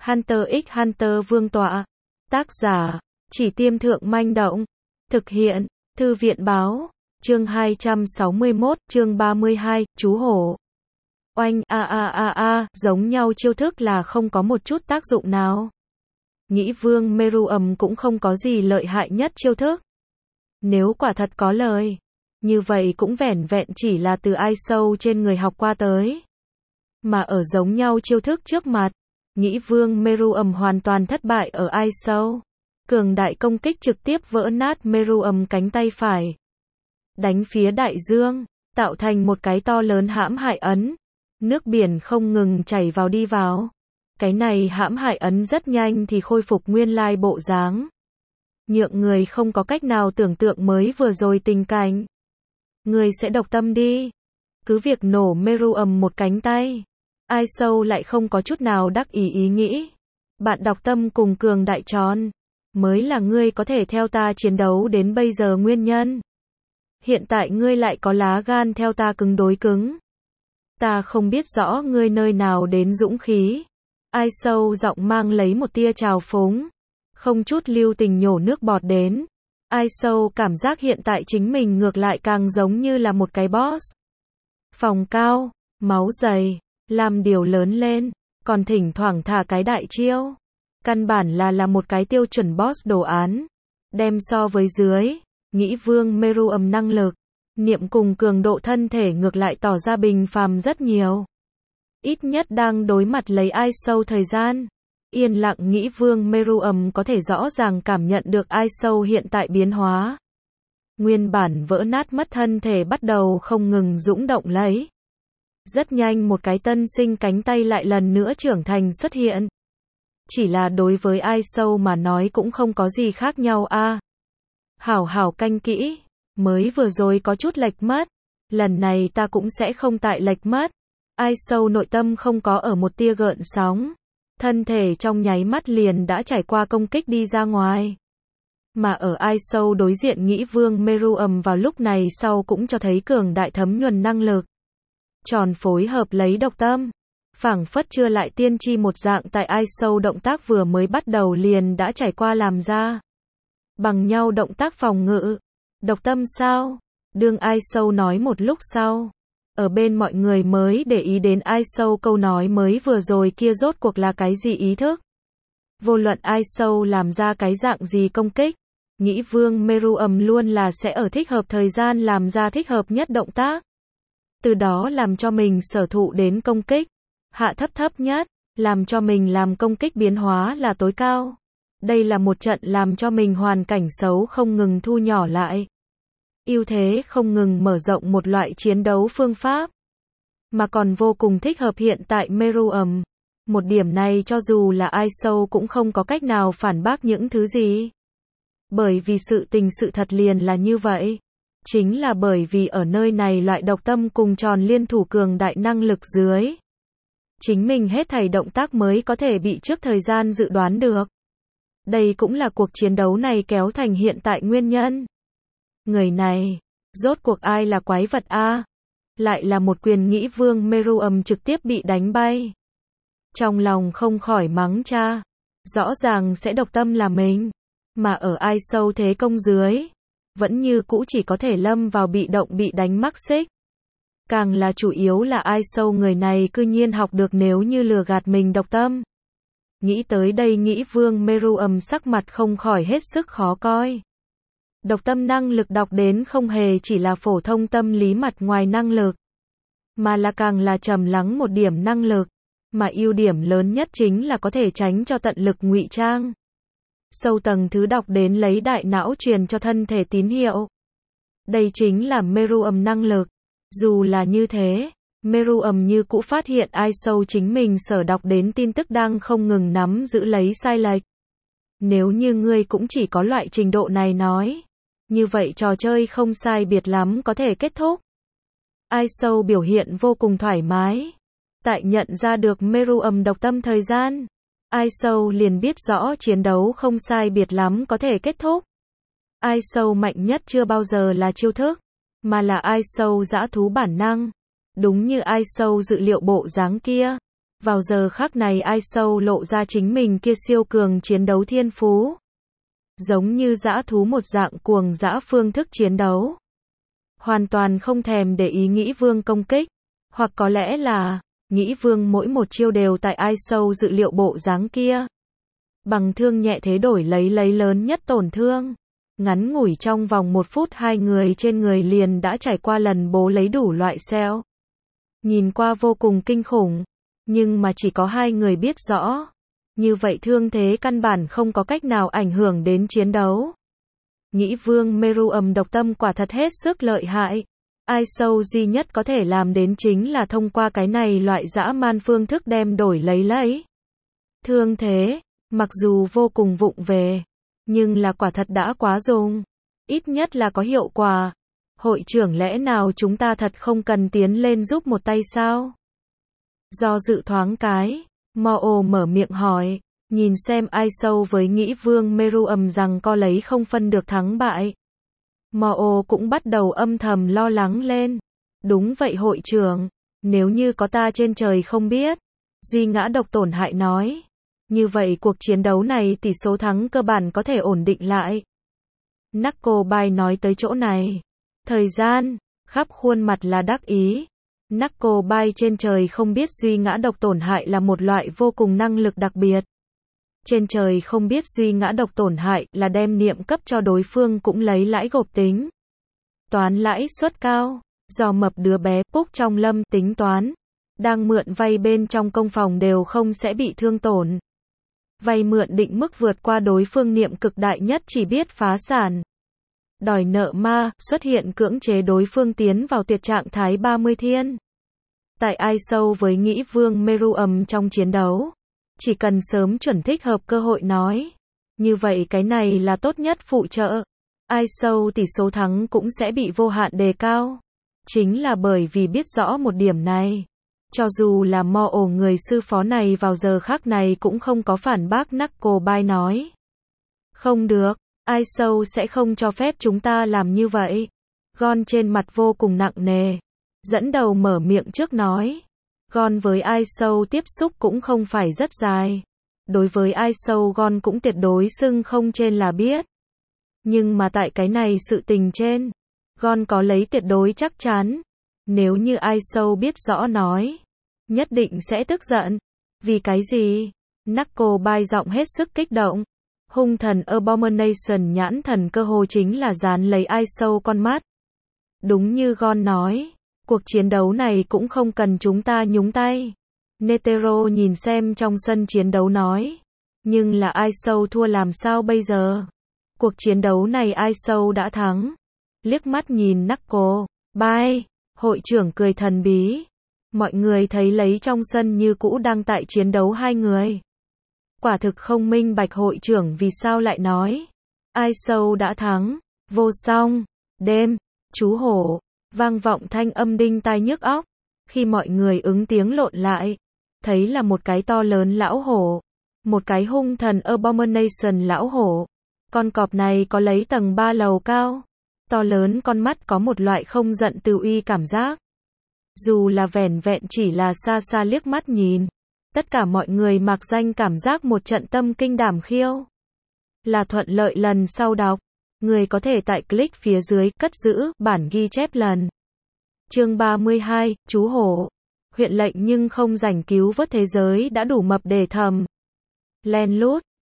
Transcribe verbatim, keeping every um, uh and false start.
Hunter x Hunter Vương tọa. Tác giả, Chỉ Tiêm Thượng Manh Động. Thực hiện, Thư viện Báo. Chương hai trăm sáu mươi mốt, chương ba mươi hai, chú hổ. Oanh, a a a a, giống nhau chiêu thức là không có một chút tác dụng nào. Nghĩ Vương Meruem cũng không có gì lợi hại nhất chiêu thức. Nếu quả thật có lời, như vậy cũng vẻn vẹn chỉ là từ ai sâu trên người học qua tới. Mà ở giống nhau chiêu thức trước mặt, nghĩ Vương Meruem hoàn toàn thất bại ở ai sâu. Cường đại công kích trực tiếp vỡ nát Meruem cánh tay phải. Đánh phía đại dương, tạo thành một cái to lớn hãm hại ấn. Nước biển không ngừng chảy vào đi vào. Cái này hãm hại ấn rất nhanh thì khôi phục nguyên lai bộ dáng. Nhượng người không có cách nào tưởng tượng mới vừa rồi tình cảnh. Người sẽ độc tâm đi. Cứ việc nổ Meruem một cánh tay. Ai sâu lại không có chút nào đắc ý ý nghĩ. Bạn độc tâm cùng cường đại tròn. Mới là ngươi có thể theo ta chiến đấu đến bây giờ nguyên nhân. Hiện tại ngươi lại có lá gan theo ta cứng đối cứng. Ta không biết rõ ngươi nơi nào đến dũng khí. Ai sâu giọng mang lấy một tia trào phúng. Không chút lưu tình nhổ nước bọt đến. Ai sâu cảm giác hiện tại chính mình ngược lại càng giống như là một cái boss. Phòng cao, máu dày, làm điều lớn lên, còn thỉnh thoảng thả cái đại chiêu. Căn bản là là một cái tiêu chuẩn boss đồ án. Đem so với dưới, nghĩ Vương Meruem năng lực, niệm cùng cường độ thân thể ngược lại tỏ ra bình phàm rất nhiều. Ít nhất đang đối mặt lấy ai sâu thời gian. Yên lặng nghĩ Vương Meruem có thể rõ ràng cảm nhận được ai sâu hiện tại biến hóa. Nguyên bản vỡ nát mất thân thể bắt đầu không ngừng dũng động lấy. Rất nhanh một cái tân sinh cánh tay lại lần nữa trưởng thành xuất hiện. Chỉ là đối với ai sâu mà nói cũng không có gì khác nhau a. À, hảo hảo canh kỹ, mới vừa rồi có chút lệch mất. Lần này ta cũng sẽ không tại lệch mất. Ai sâu nội tâm không có ở một tia gợn sóng. Thân thể trong nháy mắt liền đã trải qua công kích đi ra ngoài. Mà ở ai sâu đối diện nghĩ Vương Meruem vào lúc này sau cũng cho thấy cường đại thấm nhuần năng lực. Tròn phối hợp lấy độc tâm. Phảng phất chưa lại tiên tri một dạng tại ai sâu động tác vừa mới bắt đầu liền đã trải qua làm ra. Bằng nhau động tác phòng ngự. Độc tâm sao? Đương ai sâu nói một lúc sau. Ở bên mọi người mới để ý đến ai sâu câu nói mới vừa rồi kia rốt cuộc là cái gì ý thức. Vô luận ai sâu làm ra cái dạng gì công kích. Nghĩ Vương Meruem luôn là sẽ ở thích hợp thời gian làm ra thích hợp nhất động tác. Từ đó làm cho mình sở thụ đến công kích. Hạ thấp thấp nhất, làm cho mình làm công kích biến hóa là tối cao. Đây là một trận làm cho mình hoàn cảnh xấu không ngừng thu nhỏ lại. Ưu thế không ngừng mở rộng một loại chiến đấu phương pháp. Mà còn vô cùng thích hợp hiện tại Meruem. Một điểm này cho dù là ai sâu cũng không có cách nào phản bác những thứ gì. Bởi vì sự tình sự thật liền là như vậy. Chính là bởi vì ở nơi này loại độc tâm cùng tròn liên thủ cường đại năng lực dưới. Chính mình hết thảy động tác mới có thể bị trước thời gian dự đoán được. Đây cũng là cuộc chiến đấu này kéo thành hiện tại nguyên nhân. Người này, rốt cuộc ai là quái vật a? À? Lại là một quyền nghĩ Vương Meruem trực tiếp bị đánh bay. Trong lòng không khỏi mắng cha. Rõ ràng sẽ độc tâm là mình. Mà ở ai sâu thế công dưới. Vẫn như cũ chỉ có thể lâm vào bị động bị đánh mắc xích. Càng là chủ yếu là ai sâu người này cư nhiên học được nếu như lừa gạt mình độc tâm. Nghĩ tới đây nghĩ Vương Meruem sắc mặt không khỏi hết sức khó coi. Độc tâm năng lực đọc đến không hề chỉ là phổ thông tâm lý mặt ngoài năng lực. Mà là càng là trầm lắng một điểm năng lực. Mà ưu điểm lớn nhất chính là có thể tránh cho tận lực ngụy trang. Sâu tầng thứ đọc đến lấy đại não truyền cho thân thể tín hiệu. Đây chính là Meruem năng lực. Dù là như thế, Meruem như cũ phát hiện ai sâu chính mình sở đọc đến tin tức đang không ngừng nắm giữ lấy sai lệch. Nếu như ngươi cũng chỉ có loại trình độ này nói, như vậy trò chơi không sai biệt lắm có thể kết thúc. Ai sâu biểu hiện vô cùng thoải mái. Tại nhận ra được Meruem độc tâm thời gian, ai sâu liền biết rõ chiến đấu không sai biệt lắm có thể kết thúc. Ai sâu mạnh nhất chưa bao giờ là chiêu thức. Mà là ai sâu dã thú bản năng. Đúng như ai sâu dự liệu bộ dáng kia. Vào giờ khắc này Ai Sâu lộ ra chính mình kia siêu cường chiến đấu thiên phú. Giống như dã thú một dạng cuồng dã phương thức chiến đấu. Hoàn toàn không thèm để ý Nghĩ Vương công kích. Hoặc có lẽ là, Nghĩ Vương mỗi một chiêu đều tại Ai Sâu dự liệu bộ dáng kia. Bằng thương nhẹ thế đổi lấy lấy lớn nhất tổn thương. Ngắn ngủi trong vòng một phút hai người trên người liền đã trải qua lần bố lấy đủ loại sẹo. Nhìn qua vô cùng kinh khủng. Nhưng mà chỉ có hai người biết rõ. Như vậy thương thế căn bản không có cách nào ảnh hưởng đến chiến đấu. Nghĩ Vương Meruem độc tâm quả thật hết sức lợi hại. Ai Sâu duy nhất có thể làm đến chính là thông qua cái này loại dã man phương thức đem đổi lấy lấy. Thương thế, mặc dù vô cùng vụng về, nhưng là quả thật đã quá dùng. Ít nhất là có hiệu quả. Hội trưởng lẽ nào chúng ta thật không cần tiến lên giúp một tay sao? Do dự thoáng cái, Mo mở miệng hỏi, nhìn xem Ai Sâu với Nghĩ Vương Meruem rằng co lấy không phân được thắng bại. Mo cũng bắt đầu âm thầm lo lắng lên. Đúng vậy hội trưởng, nếu như có ta trên trời không biết. Duy Ngã Độc tổn hại nói. Như vậy cuộc chiến đấu này tỷ số thắng cơ bản có thể ổn định lại. Knucklebai nói tới chỗ này. Thời gian, khắp khuôn mặt là đắc ý. Knucklebai trên trời không biết Duy Ngã Độc tổn hại là một loại vô cùng năng lực đặc biệt. Trên trời không biết Duy Ngã Độc tổn hại là đem niệm cấp cho đối phương cũng lấy lãi gộp tính. Toán lãi suất cao, do mập đứa bé Púc trong lâm tính toán. Đang mượn vay bên trong công phòng đều không sẽ bị thương tổn. Vay mượn định mức vượt qua đối phương niệm cực đại nhất chỉ biết phá sản. Đòi nợ ma, xuất hiện cưỡng chế đối phương tiến vào tuyệt trạng thái ba mươi thiên. Tại Ai Sâu với Nghĩ Vương Meruem trong chiến đấu. Chỉ cần sớm chuẩn thích hợp cơ hội nói. Như vậy cái này là tốt nhất phụ trợ. Ai Sâu tỷ số thắng cũng sẽ bị vô hạn đề cao. Chính là bởi vì biết rõ một điểm này. Cho dù là Mo người sư phó này vào giờ khác này cũng không có phản bác Knucklebai nói. Không được, Ai Sâu sẽ không cho phép chúng ta làm như vậy. Gon trên mặt vô cùng nặng nề. Dẫn đầu mở miệng trước nói. Gon với Ai Sâu tiếp xúc cũng không phải rất dài. Đối với Ai Sâu Gon cũng tuyệt đối xưng không trên là biết. Nhưng mà tại cái này sự tình trên, Gon có lấy tuyệt đối chắc chắn. Nếu như Ai Sâu biết rõ nói, nhất định sẽ tức giận. Vì cái gì? Knucklebai giọng hết sức kích động. Hung thần Abomination nhãn thần cơ hồ chính là dán lấy Ai Sâu con mắt. Đúng như Gon nói, cuộc chiến đấu này cũng không cần chúng ta nhúng tay. Netero nhìn xem trong sân chiến đấu nói. Nhưng là Ai Sâu thua làm sao bây giờ? Cuộc chiến đấu này Ai Sâu đã thắng. Liếc mắt nhìn Knucklebai, hội trưởng cười thần bí. Mọi người thấy lấy trong sân như cũ đang tại chiến đấu hai người. Quả thực không minh bạch hội trưởng vì sao lại nói. Ai Sâu đã thắng. Vô song. Đêm. Chú hổ. Vang vọng thanh âm đinh tai nhức óc. Khi mọi người ứng tiếng lộn lại. Thấy là một cái to lớn lão hổ. Một cái hung thần Abomination lão hổ. Con cọp này có lấy tầng ba lầu cao. To lớn con mắt có một loại không giận tự uy cảm giác. Dù là vẻn vẹn chỉ là xa xa liếc mắt nhìn. Tất cả mọi người mặc danh cảm giác một trận tâm kinh đảm khiêu. Là thuận lợi lần sau đọc. Người có thể tại click phía dưới cất giữ bản ghi chép lần. Chương ba mươi hai, chú hổ. Huyện lệnh nhưng không rảnh cứu vớt thế giới đã đủ mập để thầm. Len lút.